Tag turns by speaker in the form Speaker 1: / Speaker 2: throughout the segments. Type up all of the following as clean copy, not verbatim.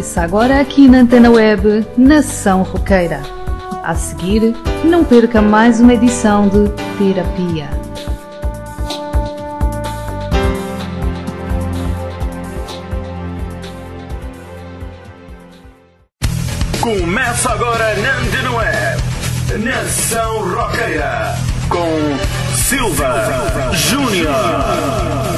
Speaker 1: Começa agora aqui na Antena Web Nação Roqueira. A seguir, não perca mais uma edição de Terapia.
Speaker 2: Começa agora na Antena Web Nação Roqueira com Silva Júnior.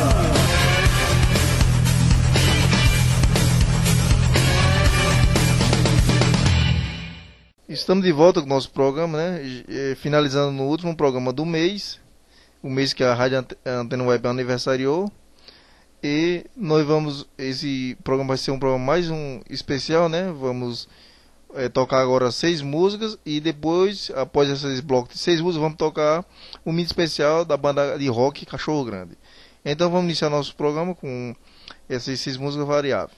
Speaker 3: Estamos de volta com o nosso programa, né? Finalizando no último programa do mês, o mês que a Rádio Antena Web aniversariou. E nós vamos, esse programa vai ser um programa mais especial, né? Vamos tocar agora 6 músicas e depois, após esses blocos de 6 músicas, vamos tocar um mini especial da banda de rock Cachorro Grande. Então vamos iniciar nosso programa com essas 6 músicas variáveis.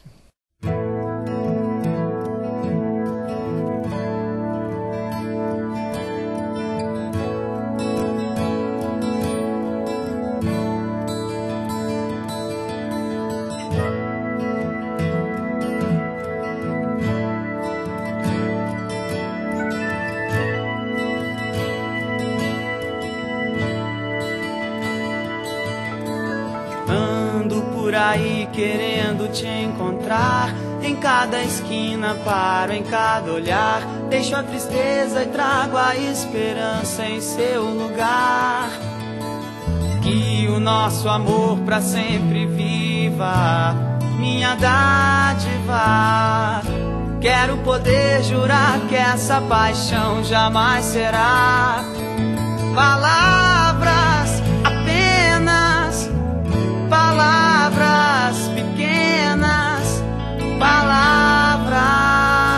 Speaker 4: Aí querendo te encontrar, em cada esquina paro, em cada olhar, deixo a tristeza e trago a esperança em seu lugar. Que o nosso amor pra sempre viva, minha dádiva. Quero poder jurar que essa paixão jamais será palavras, apenas palavras pequenas, palavras.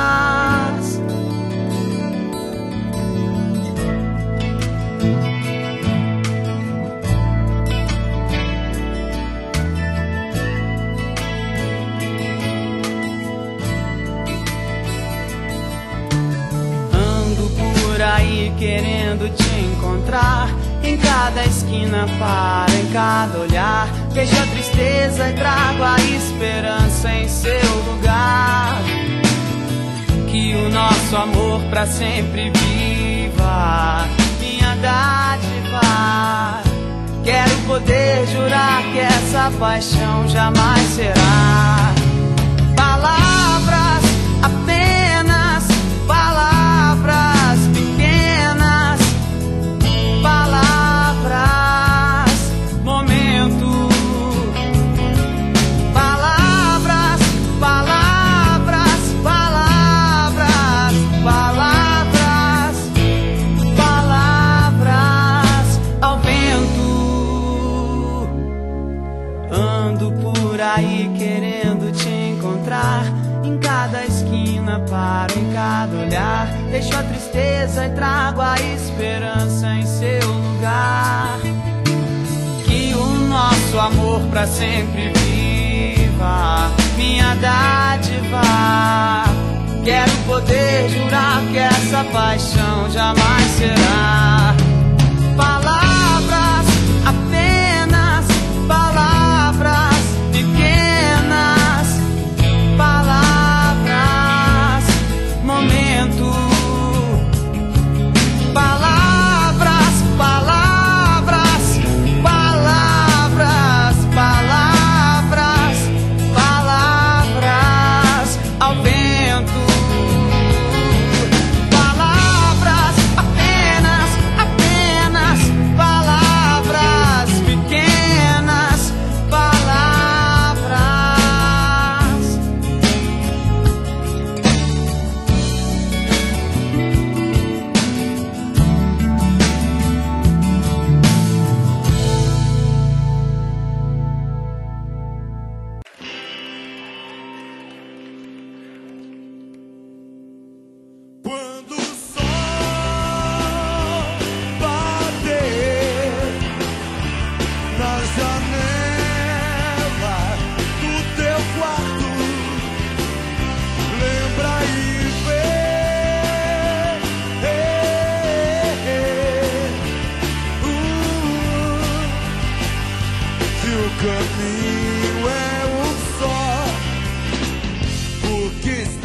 Speaker 4: Ando por aí querendo te encontrar, em cada esquina paro, em cada olhar, vejo a tristeza e trago a esperança em seu lugar. Que o nosso amor pra sempre viva, minha dádiva. Quero poder jurar que essa paixão jamais será palavras, apenas palavras pequenas, palavras, momento, palavras, palavras, palavras, palavras, palavras ao vento. Ando por aí querendo te encontrar, em cada esquina paro, em cada olhar, deixo a tristeza e trago a esperança em seu lugar. Que o nosso amor pra sempre viva, minha dádiva. Quero poder jurar que essa paixão jamais será palavras, apenas palavras pequenas, palavras, momento, palavras, palavras, palavras, palavras, palavras ao vento, palavras, apenas, apenas palavras pequenas, palavras.
Speaker 5: Quando o sol bater na janela do teu quarto, lembra e vê que o caminho é um só, porque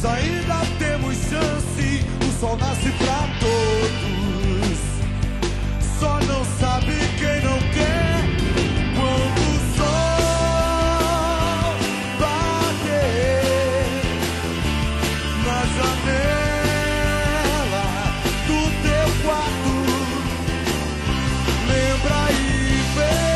Speaker 5: Mas ainda temos chance, o sol nasce pra todos. Só não sabe quem não quer quando o sol bater na janela do teu quarto. Lembra e vê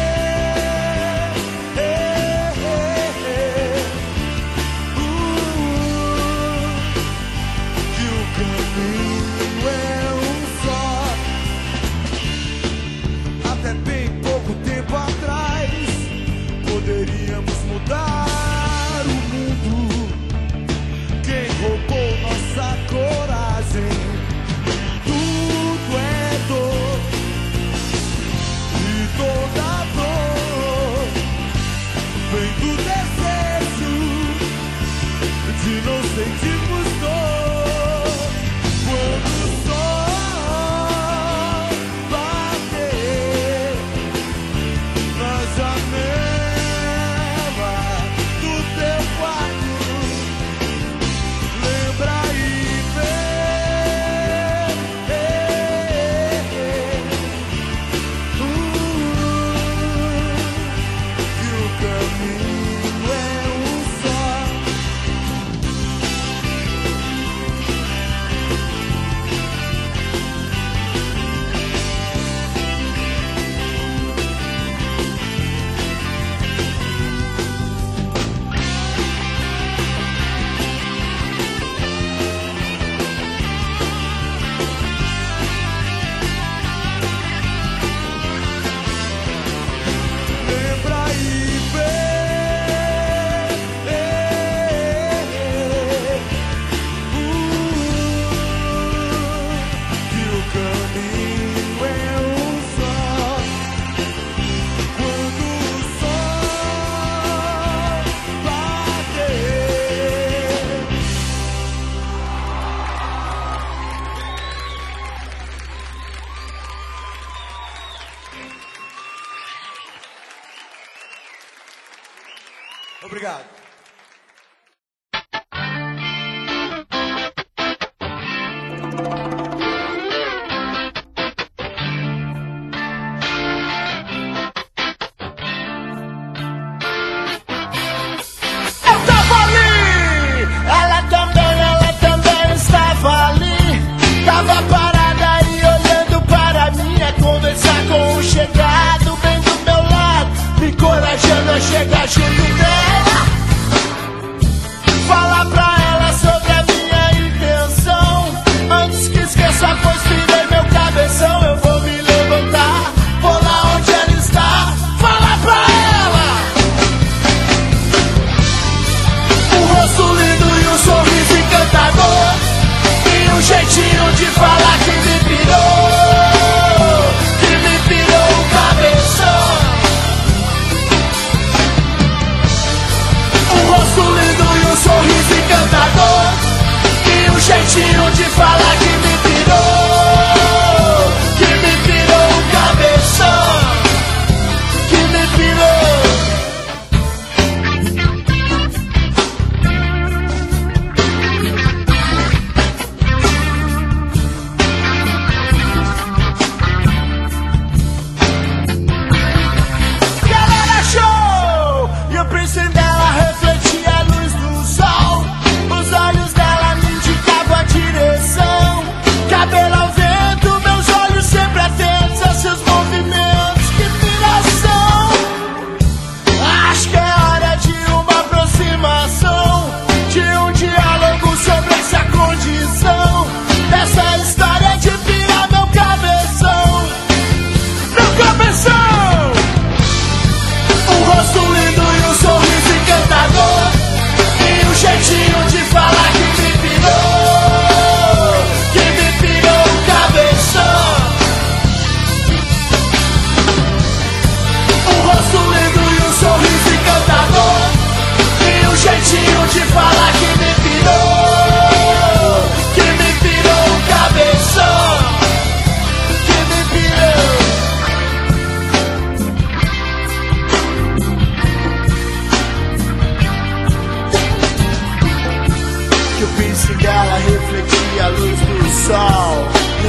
Speaker 5: que o caminho é um só. Até bem pouco tempo atrás poderíamos mudar o mundo. Quem roubou nossa coragem? Tudo é dor e toda dor vem do desejo de não sentirmos dor. Quando o sol bater na janela do teu quarto, lembra e vê que o caminho é um só. Lembra e vê que o caminho é um só. Quando o sol bater. Obrigado.
Speaker 4: Eu tava ali, ela também estava ali. Tava parada e olhando para mim, a conversar com o chegado bem do meu lado, me encorajando a chegar junto dela. Falar pra ela sobre a minha intenção, antes que esqueça, pois virei meu cabeção. Eu vou me levantar, vou lá onde ela está, falar pra ela. Um rosto lindo e um sorriso encantador, e um jeitinho de falar que me pirou o cabeção. Um rosto lindo e um sorriso encantador, e um jeitinho de falar que me pirou o cabeção, que me pirou. Galera, show! E eu pensei nela, refletia a luz do sol. Os olhos dela me indicavam a direção.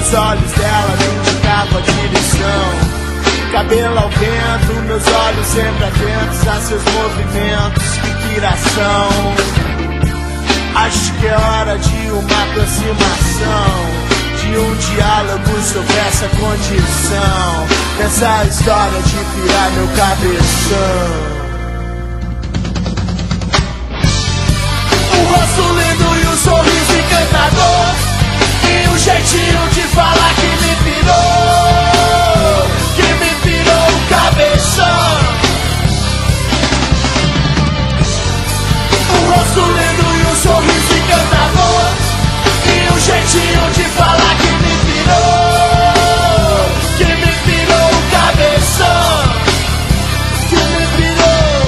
Speaker 5: Os olhos dela me indicavam a direção. Cabelo ao vento, meus olhos sempre atentos a seus movimentos. Que piração. Acho que é hora de uma aproximação, de um diálogo sobre essa condição, dessa história de pirar meu cabeção. O rosto lindo e o sorriso encantador, e o jeitinho de falar que me pirou o cabeção. O rosto lindo e o sorriso encantador, e o jeitinho de falar que me pirou o cabeção. Que me pirou.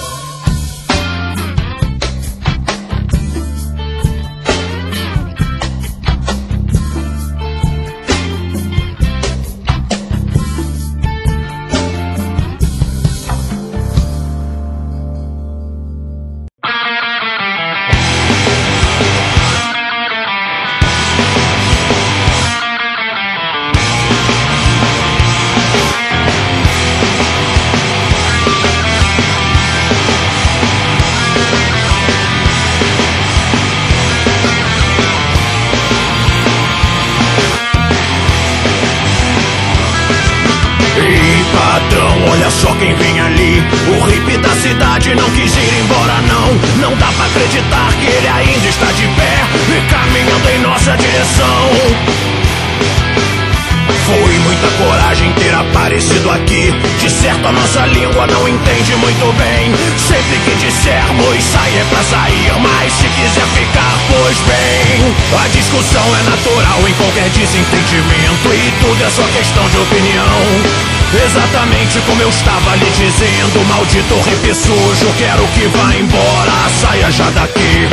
Speaker 6: Olha só quem vem ali, o hippie da cidade não quis ir embora não. Não dá pra acreditar que ele ainda está de pé e caminhando em nossa direção. Foi muita coragem ter aparecido aqui. De certo a nossa língua não entende muito bem. Sempre que dissermos sair é pra sair, mas se quiser ficar, pois bem. A discussão é natural em qualquer desentendimento, e tudo é só questão de opinião. Exatamente como eu estava lhe dizendo, maldito hippie sujo, quero que vá embora, saia já daqui.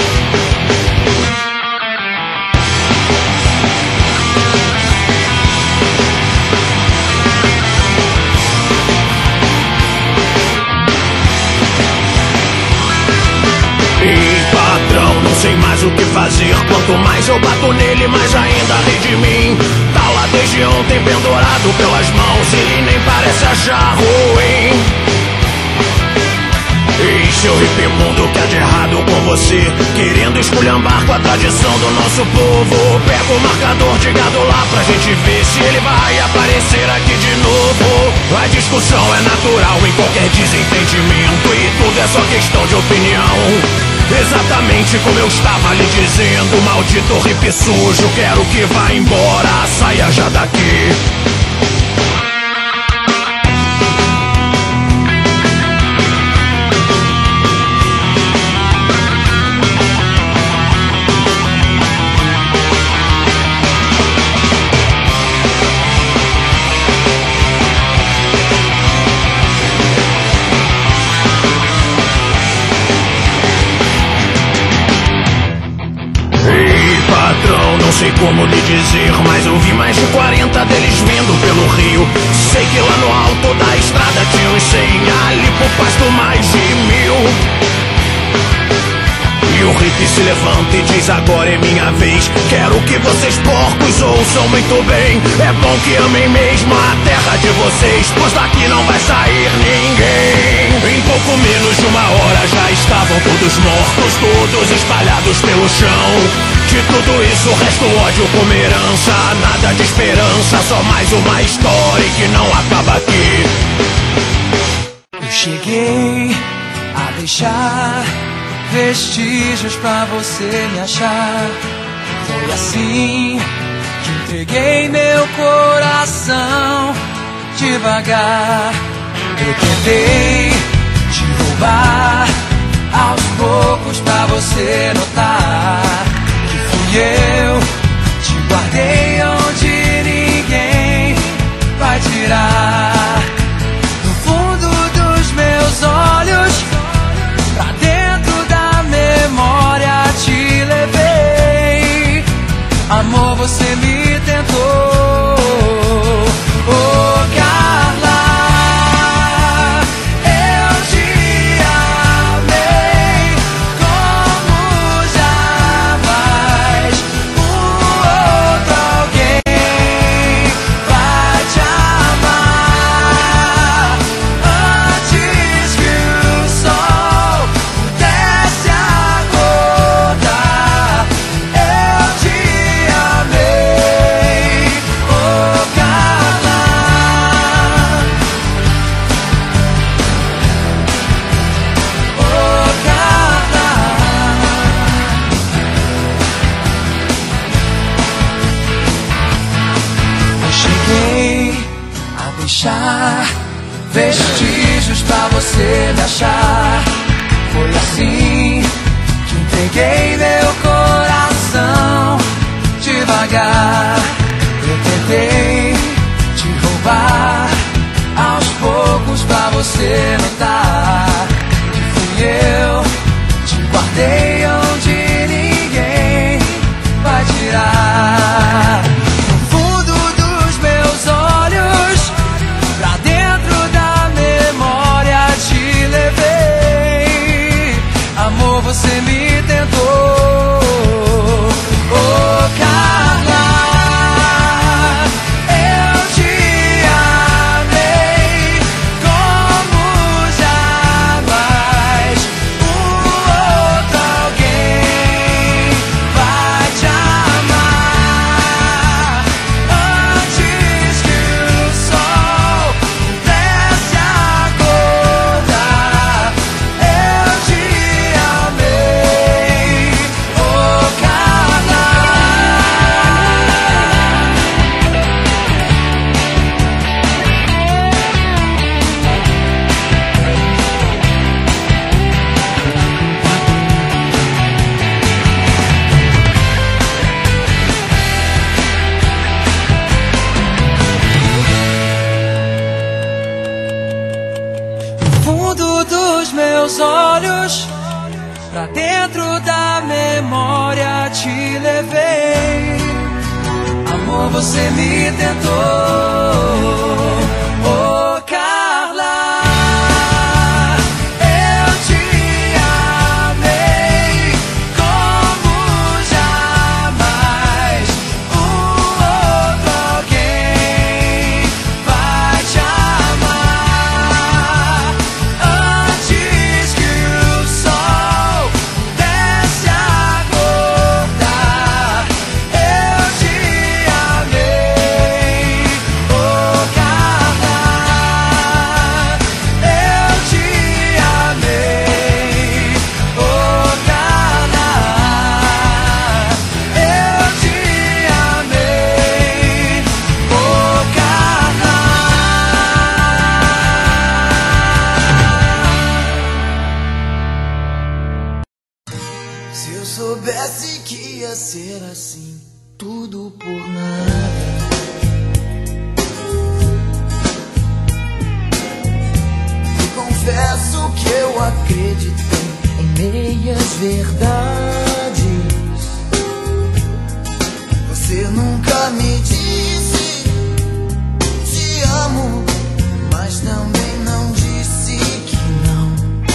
Speaker 6: Ei, patrão, não sei mais o que fazer. Quanto mais eu bato nele, mais ainda ri de mim. Tá lá desde ontem pendurado pelas mãos, ele nem parece achar ruim. Ei, seu hippie mundo, que há de errado com você? Querendo esculhambar com a tradição do nosso povo. Pega o marcador de gado lá pra gente ver se ele vai aparecer aqui de novo. A discussão é natural em qualquer desentendimento, e tudo é só questão de opinião. Exatamente como eu estava lhe dizendo, maldito hippie sujo, quero que vá embora, saia já daqui. Não sei como lhe dizer, mas eu vi mais de 40 deles vindo pelo rio. Sei que lá no alto da estrada tinha uns 100, ali por pasto mais de 1000. E o hippie se levanta e diz: agora é minha vez. Quero que vocês porcos ouçam muito bem. É bom que amem mesmo a terra de vocês, pois daqui não vai sair ninguém. Em pouco menos de uma hora já estavam todos mortos, todos espalhados pelo chão. De tudo isso resta o ódio como herança, nada de esperança, só mais uma história que não acaba aqui.
Speaker 4: Eu cheguei a deixar vestígios pra você me achar. Foi assim que entreguei meu coração devagar. Eu tentei te roubar aos poucos pra você notar que fui eu, te guardei onde ninguém vai tirar. No fundo dos meus olhos, pra dentro da memória te levei. Amor, você me tentou. Oh, Carla, eu te amei como esconderijos pra você me achar. Foi assim que entreguei meu coração. Devagar eu tentei te roubar, aos poucos pra você notar que fui eu. Te guardei onde ninguém vai tirar. No fundo dos meus olhos, pra dentro da memória te levei. Amor, você me tentou. Oh, Carla, eu te amei como jamais outro alguém vai te amar. Antes que o sol pudesse acordar, eu te amei. Oh, Carla. No fundo dos meus olhos, pra dentro da memória te levei. Amor, você me tentou. Oh, Carla, eu te amei como jamais outro alguém vai te amar. Antes que o sol pudesse acordar, eu te amei. Oh, Carla, eu te amei. Oh, Carla, eu te amei. Oh, Carla.
Speaker 7: Se eu soubesse que ia ser assim, tudo por nada. E confesso que eu acreditei em meias verdades. Você nunca me disse te amo, mas também não disse que não.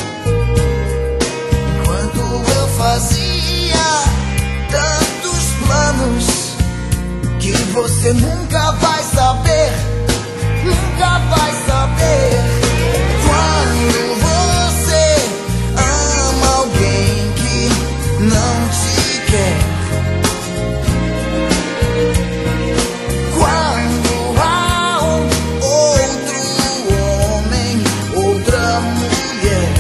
Speaker 7: Enquanto eu fazia tantos planos que você nunca vai saber, nunca vai saber. Quando você ama alguém que não te quer, quando há um outro homem, outra mulher,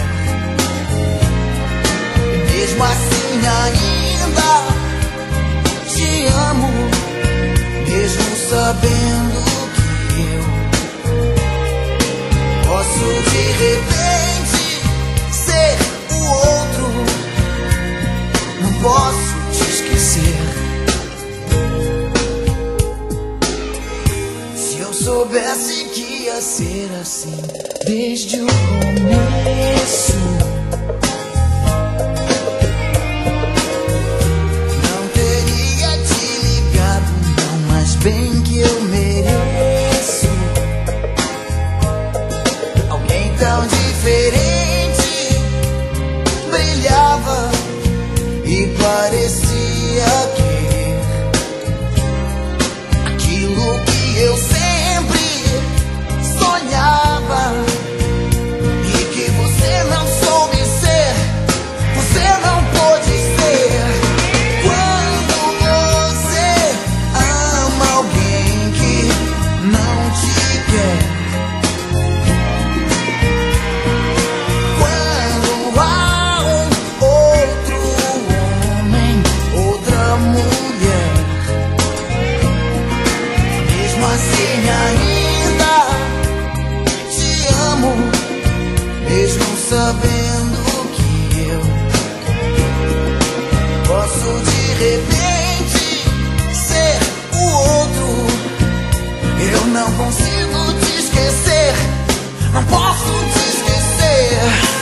Speaker 7: mesmo assim ainda te amo, mesmo sabendo que eu posso de repente ser o outro. Não posso te esquecer. Se eu soubesse que ia ser assim desde o começo, não teria te ligado, não, mas bem que eu mereço alguém tão diferente. Brilhava e parecia querer aquilo que eu sempre sonhava e que você não soube ser, você não pôde ser. Quando você ama alguém que não te quer, sabendo que eu posso de repente ser o outro. Eu não consigo te esquecer, não posso te esquecer.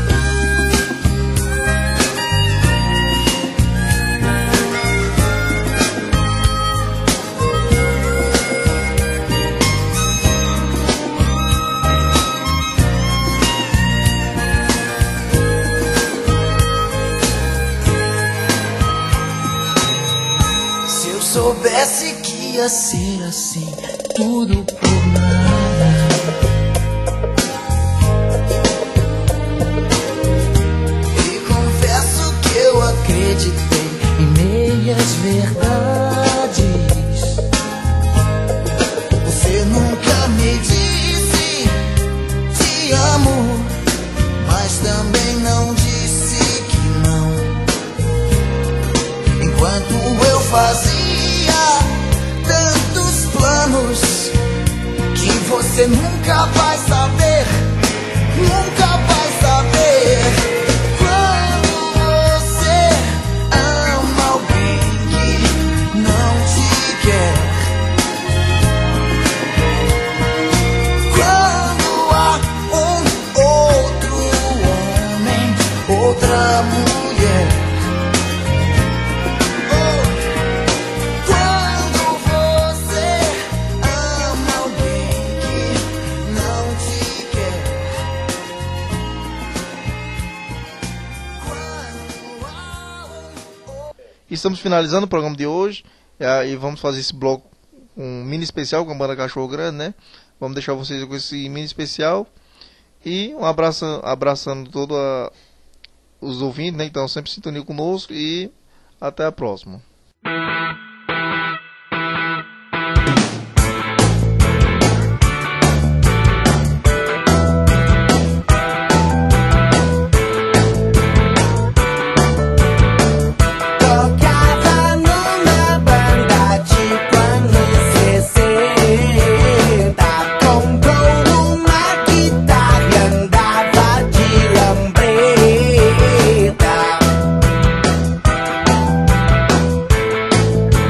Speaker 7: Se eu soubesse que ia ser assim, tudo por nada. E confesso que eu acreditei em meias verdades. Você nunca me disse te amo, mas também não disse que não. Enquanto eu fazia tantos planos que você nunca vai saber, nunca vai saber. Quando você ama alguém que não te quer, quando há outro homem, outra mulher, quando você ama alguém que não te quer, quando há
Speaker 3: Estamos finalizando o programa de hoje. E vamos fazer esse bloco, um mini especial com a banda Cachorro Grande, né? Vamos deixar vocês com esse mini especial. E um abraço, abraçando todos os ouvintes, né? Então sempre sintonia conosco. E até a próxima.
Speaker 4: Tocava numa banda tipo anos 60. Comprou uma guitarra e andava de lambreta.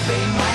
Speaker 7: bem mais.